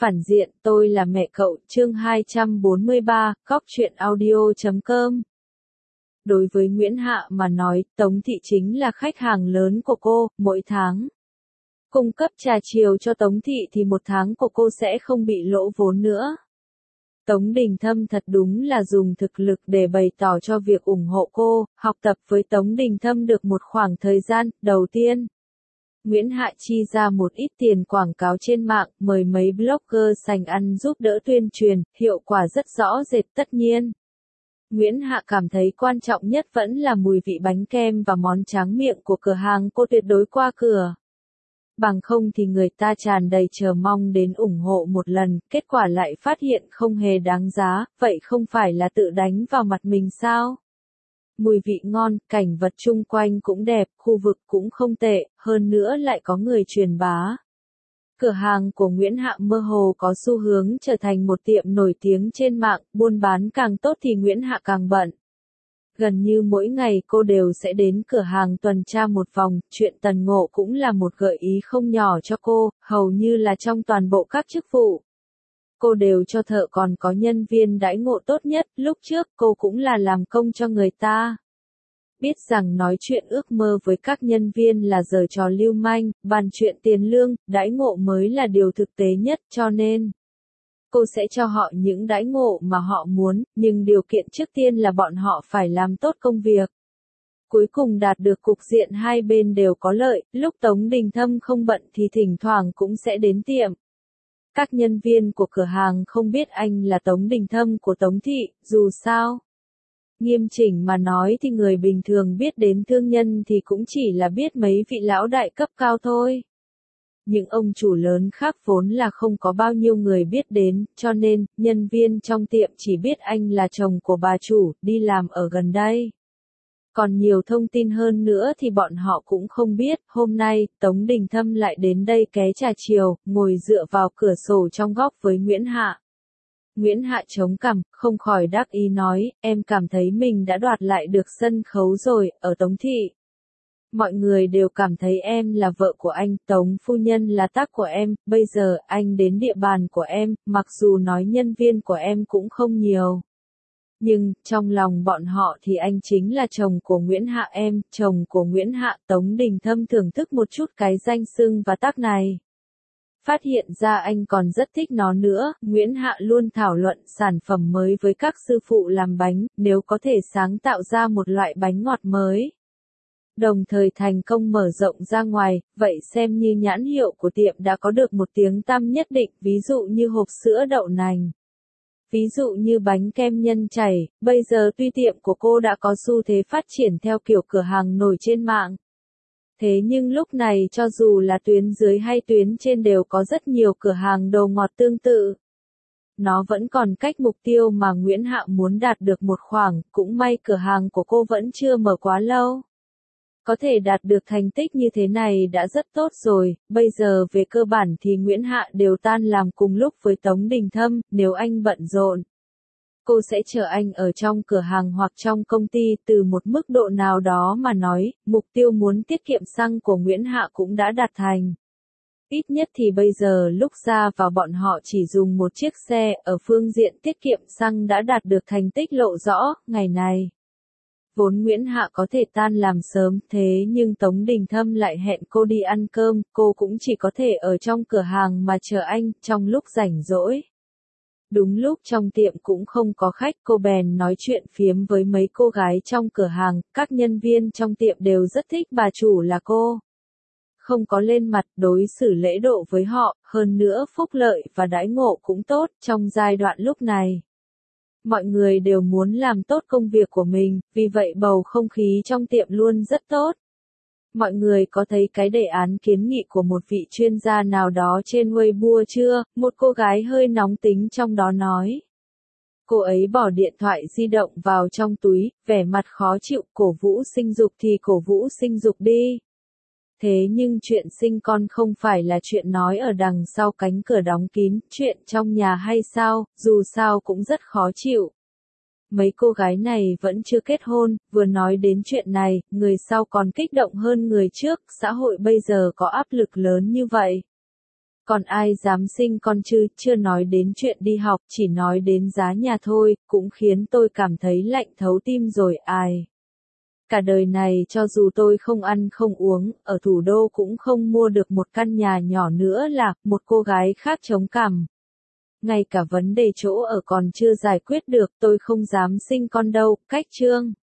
Phản diện, tôi là mẹ cậu, chương 243, góc truyện audio.com. Đối với Nguyễn Hạ mà nói, Tống Thị chính là khách hàng lớn của cô, mỗi tháng cung cấp trà chiều cho Tống Thị thì một tháng của cô sẽ không bị lỗ vốn nữa. Tống Đình Thâm thật đúng là dùng thực lực để bày tỏ cho việc ủng hộ cô, học tập với Tống Đình Thâm được một khoảng thời gian. Đầu tiên, Nguyễn Hạ chi ra một ít tiền quảng cáo trên mạng, mời mấy blogger sành ăn giúp đỡ tuyên truyền, hiệu quả rất rõ rệt. Tất nhiên, Nguyễn Hạ cảm thấy quan trọng nhất vẫn là mùi vị bánh kem và món tráng miệng của cửa hàng cô tuyệt đối qua cửa. Bằng không thì người ta tràn đầy chờ mong đến ủng hộ một lần, kết quả lại phát hiện không hề đáng giá, vậy không phải là tự đánh vào mặt mình sao? Mùi vị ngon, cảnh vật chung quanh cũng đẹp, khu vực cũng không tệ, hơn nữa lại có người truyền bá. Cửa hàng của Nguyễn Hạ mơ hồ có xu hướng trở thành một tiệm nổi tiếng trên mạng, buôn bán càng tốt thì Nguyễn Hạ càng bận. Gần như mỗi ngày cô đều sẽ đến cửa hàng tuần tra một vòng, chuyện Tần Ngộ cũng là một gợi ý không nhỏ cho cô, hầu như là trong toàn bộ các chức vụ. Cô đều cho thợ còn có nhân viên đãi ngộ tốt nhất, lúc trước cô cũng là làm công cho người ta. Biết rằng nói chuyện ước mơ với các nhân viên là giở trò lưu manh, bàn chuyện tiền lương, đãi ngộ mới là điều thực tế nhất, cho nên cô sẽ cho họ những đãi ngộ mà họ muốn, nhưng điều kiện trước tiên là bọn họ phải làm tốt công việc. Cuối cùng đạt được cục diện hai bên đều có lợi, lúc Tống Đình Thâm không bận thì thỉnh thoảng cũng sẽ đến tiệm. Các nhân viên của cửa hàng không biết anh là Tống Đình Thâm của Tống Thị, dù sao. Nghiêm chỉnh mà nói thì người bình thường biết đến thương nhân thì cũng chỉ là biết mấy vị lão đại cấp cao thôi. Những ông chủ lớn khác vốn là không có bao nhiêu người biết đến, cho nên, nhân viên trong tiệm chỉ biết anh là chồng của bà chủ, đi làm ở gần đây. Còn nhiều thông tin hơn nữa thì bọn họ cũng không biết. Hôm nay, Tống Đình Thâm lại đến đây ké trà chiều, ngồi dựa vào cửa sổ trong góc với Nguyễn Hạ. Nguyễn Hạ chống cằm, không khỏi đắc ý nói, em cảm thấy mình đã đoạt lại được sân khấu rồi, ở Tống Thị. Mọi người đều cảm thấy em là vợ của anh, Tống phu nhân là tác của em, bây giờ anh đến địa bàn của em, mặc dù nói nhân viên của em cũng không nhiều. Nhưng, trong lòng bọn họ thì anh chính là chồng của Nguyễn Hạ em, chồng của Nguyễn Hạ. Tống Đình Thâm thưởng thức một chút cái danh xưng và tác này. Phát hiện ra anh còn rất thích nó nữa, Nguyễn Hạ luôn thảo luận sản phẩm mới với các sư phụ làm bánh, nếu có thể sáng tạo ra một loại bánh ngọt mới. Đồng thời thành công mở rộng ra ngoài, vậy xem như nhãn hiệu của tiệm đã có được một tiếng tăm nhất định, ví dụ như hộp sữa đậu nành. Ví dụ như bánh kem nhân chảy, bây giờ tuy tiệm của cô đã có xu thế phát triển theo kiểu cửa hàng nổi trên mạng. Thế nhưng lúc này cho dù là tuyến dưới hay tuyến trên đều có rất nhiều cửa hàng đồ ngọt tương tự. Nó vẫn còn cách mục tiêu mà Nguyễn Hạ muốn đạt được một khoảng, cũng may cửa hàng của cô vẫn chưa mở quá lâu. Có thể đạt được thành tích như thế này đã rất tốt rồi, bây giờ về cơ bản thì Nguyễn Hạ đều tan làm cùng lúc với Tống Đình Thâm, nếu anh bận rộn. Cô sẽ chờ anh ở trong cửa hàng hoặc trong công ty. Từ một mức độ nào đó mà nói, mục tiêu muốn tiết kiệm xăng của Nguyễn Hạ cũng đã đạt thành. Ít nhất thì bây giờ lúc ra vào bọn họ chỉ dùng một chiếc xe, ở phương diện tiết kiệm xăng đã đạt được thành tích lộ rõ. Ngày này, vốn Nguyễn Hạ có thể tan làm sớm, thế nhưng Tống Đình Thâm lại hẹn cô đi ăn cơm, cô cũng chỉ có thể ở trong cửa hàng mà chờ anh, trong lúc rảnh rỗi. Đúng lúc trong tiệm cũng không có khách, cô bèn nói chuyện phiếm với mấy cô gái trong cửa hàng, các nhân viên trong tiệm đều rất thích bà chủ là cô. Không có lên mặt, đối xử lễ độ với họ, hơn nữa phúc lợi và đãi ngộ cũng tốt. Trong giai đoạn lúc này, mọi người đều muốn làm tốt công việc của mình, vì vậy bầu không khí trong tiệm luôn rất tốt. Mọi người có thấy cái đề án kiến nghị của một vị chuyên gia nào đó trên Weibo chưa? Một cô gái hơi nóng tính trong đó nói. Cô ấy bỏ điện thoại di động vào trong túi, vẻ mặt khó chịu, cổ vũ sinh dục thì cổ vũ sinh dục đi. Thế nhưng chuyện sinh con không phải là chuyện nói ở đằng sau cánh cửa đóng kín, chuyện trong nhà hay sao, dù sao cũng rất khó chịu. Mấy cô gái này vẫn chưa kết hôn, vừa nói đến chuyện này, người sau còn kích động hơn người trước, xã hội bây giờ có áp lực lớn như vậy. Còn ai dám sinh con chứ, chưa nói đến chuyện đi học, chỉ nói đến giá nhà thôi, cũng khiến tôi cảm thấy lạnh thấu tim rồi ai. Cả đời này cho dù tôi không ăn không uống, ở thủ đô cũng không mua được một căn nhà nhỏ nữa là, một cô gái khác chống cằm. Ngay cả vấn đề chỗ ở còn chưa giải quyết được, tôi không dám sinh con đâu, cách chương.